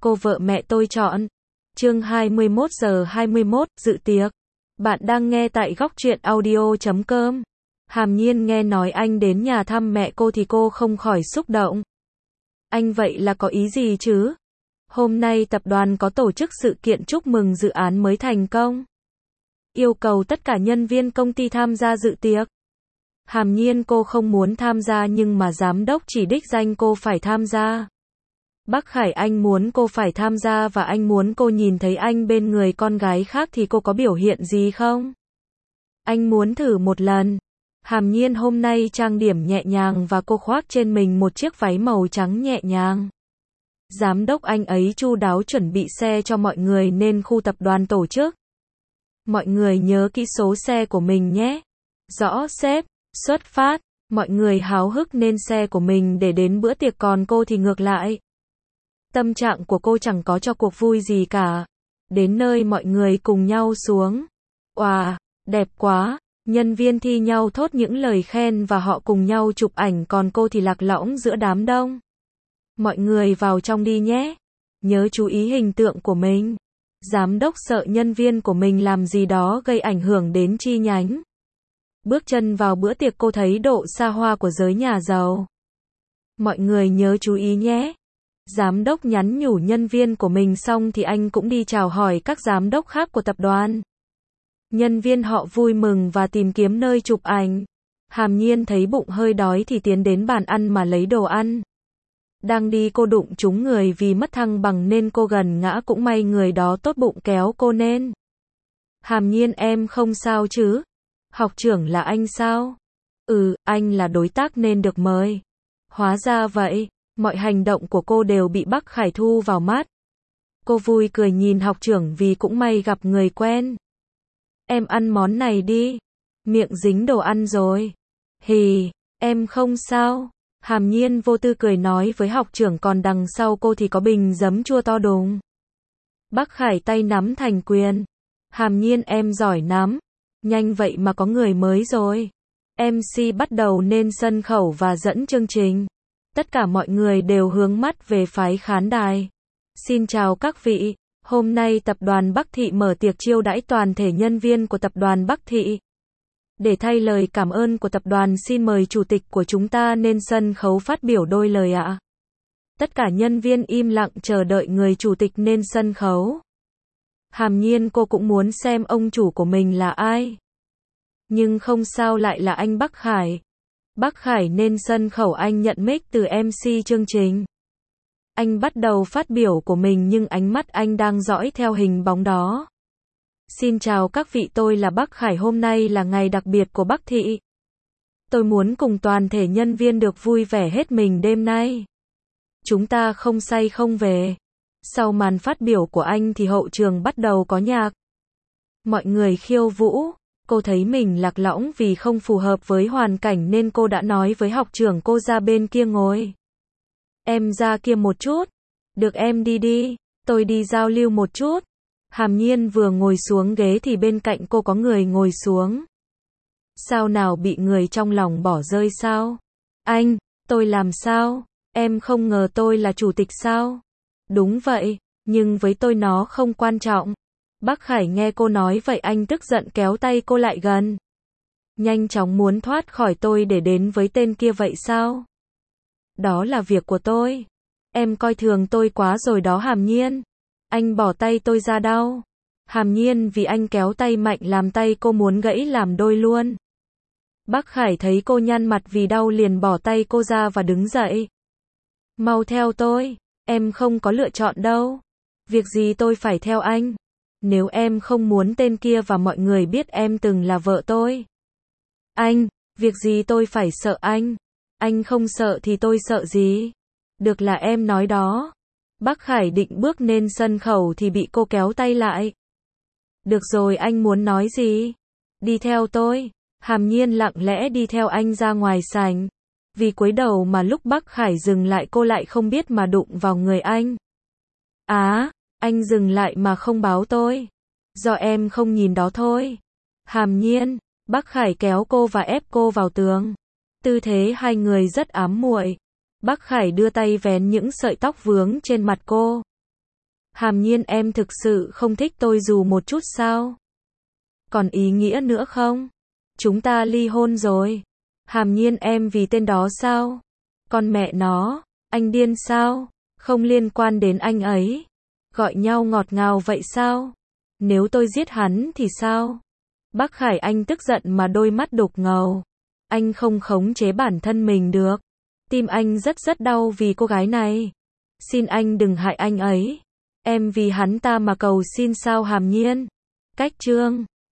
cô vợ mẹ tôi chọn. Chương 21 giờ 21, dự tiệc. Bạn đang nghe tại góc truyện audio.com. Hàm Nhiên nghe nói anh đến nhà thăm mẹ cô thì cô không khỏi xúc động. Anh vậy là có ý gì chứ? Hôm nay tập đoàn có tổ chức sự kiện chúc mừng dự án mới thành công. Yêu cầu tất cả nhân viên công ty tham gia dự tiệc. Hàm Nhiên cô không muốn tham gia nhưng mà giám đốc chỉ đích danh cô phải tham gia. Bắc Khải anh muốn cô phải tham gia và anh muốn cô nhìn thấy anh bên người con gái khác thì cô có biểu hiện gì không? Anh muốn thử một lần. Hàm Nhiên hôm nay trang điểm nhẹ nhàng và cô khoác trên mình một chiếc váy màu trắng nhẹ nhàng. Giám đốc anh ấy chu đáo chuẩn bị xe cho mọi người nên khu tập đoàn tổ chức. Mọi người nhớ kỹ số xe của mình nhé. Rõ sếp, xuất phát. Mọi người háo hức nên xe của mình để đến bữa tiệc còn cô thì ngược lại. Tâm trạng của cô chẳng có cho cuộc vui gì cả. Đến nơi mọi người cùng nhau xuống. Wow, đẹp quá. Nhân viên thi nhau thốt những lời khen và họ cùng nhau chụp ảnh còn cô thì lạc lõng giữa đám đông. Mọi người vào trong đi nhé. Nhớ chú ý hình tượng của mình. Giám đốc sợ nhân viên của mình làm gì đó gây ảnh hưởng đến chi nhánh. Bước chân vào bữa tiệc cô thấy độ xa hoa của giới nhà giàu. Mọi người nhớ chú ý nhé. Giám đốc nhắn nhủ nhân viên của mình xong thì anh cũng đi chào hỏi các giám đốc khác của tập đoàn. Nhân viên họ vui mừng và tìm kiếm nơi chụp ảnh. Hàm Nhiên thấy bụng hơi đói thì tiến đến bàn ăn mà lấy đồ ăn. Đang đi cô đụng trúng người vì mất thăng bằng nên cô gần ngã cũng may người đó tốt bụng kéo cô nên. Hàm Nhiên em không sao chứ? Học trưởng là anh sao? Ừ, anh là đối tác nên được mời. Hóa ra vậy. Mọi hành động của cô đều bị Bắc Khải thu vào mắt. Cô vui cười nhìn học trưởng vì cũng may gặp người quen. Em ăn món này đi. Miệng dính đồ ăn rồi. Hì, em không sao. Hàm Nhiên vô tư cười nói với học trưởng còn đằng sau cô thì có bình giấm chua to đùng. Bắc Khải tay nắm thành quyền. Hàm Nhiên em giỏi lắm. Nhanh vậy mà có người mới rồi. MC bắt đầu nên sân khấu và dẫn chương trình. Tất cả mọi người đều hướng mắt về phái khán đài. Xin chào các vị, hôm nay tập đoàn Bắc Thị mở tiệc chiêu đãi toàn thể nhân viên của tập đoàn Bắc Thị. Để thay lời cảm ơn của tập đoàn xin mời chủ tịch của chúng ta lên sân khấu phát biểu đôi lời ạ. Tất cả nhân viên im lặng chờ đợi người chủ tịch lên sân khấu. Hàm Nhiên cô cũng muốn xem ông chủ của mình là ai. Nhưng không sao lại là anh Bắc Khải. Bắc Khải nên sân khấu anh nhận mic từ MC chương trình. Anh bắt đầu phát biểu của mình nhưng ánh mắt anh đang dõi theo hình bóng đó. Xin chào các vị, tôi là Bắc Khải, hôm nay là ngày đặc biệt của Bắc Thị. Tôi muốn cùng toàn thể nhân viên được vui vẻ hết mình đêm nay. Chúng ta không say không về. Sau màn phát biểu của anh thì hậu trường bắt đầu có nhạc. Mọi người khiêu vũ. Cô thấy mình lạc lõng vì không phù hợp với hoàn cảnh nên cô đã nói với học trưởng cô ra bên kia ngồi. Em ra kia một chút. Được em đi đi, tôi đi giao lưu một chút. Hàm Nhiên vừa ngồi xuống ghế thì bên cạnh cô có người ngồi xuống. Sao nào, bị người trong lòng bỏ rơi sao? Anh, tôi làm sao? Em không ngờ tôi là chủ tịch sao? Đúng vậy, nhưng với tôi nó không quan trọng. Bắc Khải nghe cô nói vậy anh tức giận kéo tay cô lại gần. Nhanh chóng muốn thoát khỏi tôi để đến với tên kia vậy sao? Đó là việc của tôi. Em coi thường tôi quá rồi đó Hàm Nhiên. Anh bỏ tay tôi ra đau. Hàm Nhiên vì anh kéo tay mạnh làm tay cô muốn gãy làm đôi luôn. Bắc Khải thấy cô nhăn mặt vì đau liền bỏ tay cô ra và đứng dậy. Mau theo tôi, em không có lựa chọn đâu. Việc gì tôi phải theo anh? Nếu em không muốn tên kia và mọi người biết em từng là vợ tôi. Anh, việc gì tôi phải sợ anh? Anh không sợ thì tôi sợ gì? Được là em nói đó. Bắc Khải định bước lên sân khấu thì bị cô kéo tay lại. Được rồi, anh muốn nói gì? Đi theo tôi. Hàm Nhiên lặng lẽ đi theo anh ra ngoài sảnh. Vì cúi đầu mà lúc Bắc Khải dừng lại cô lại không biết mà đụng vào người anh. Anh dừng lại mà không báo tôi. Do em không nhìn đó thôi. Hàm Nhiên, Bắc Khải kéo cô và ép cô vào tường. Tư thế hai người rất ám muội. Bắc Khải đưa tay vén những sợi tóc vướng trên mặt cô. Hàm Nhiên em thực sự không thích tôi dù một chút sao? Còn ý nghĩa nữa không? Chúng ta ly hôn rồi. Hàm Nhiên em vì tên đó sao? Con mẹ nó, anh điên sao? Không liên quan đến anh ấy. Gọi nhau ngọt ngào vậy sao? Nếu tôi giết hắn thì sao? Bác Khải anh tức giận mà đôi mắt đục ngầu. Anh không khống chế bản thân mình được. Tim anh rất rất đau vì cô gái này. Xin anh đừng hại anh ấy. Em vì hắn ta mà cầu xin sao Hàm Nhiên? Cách chương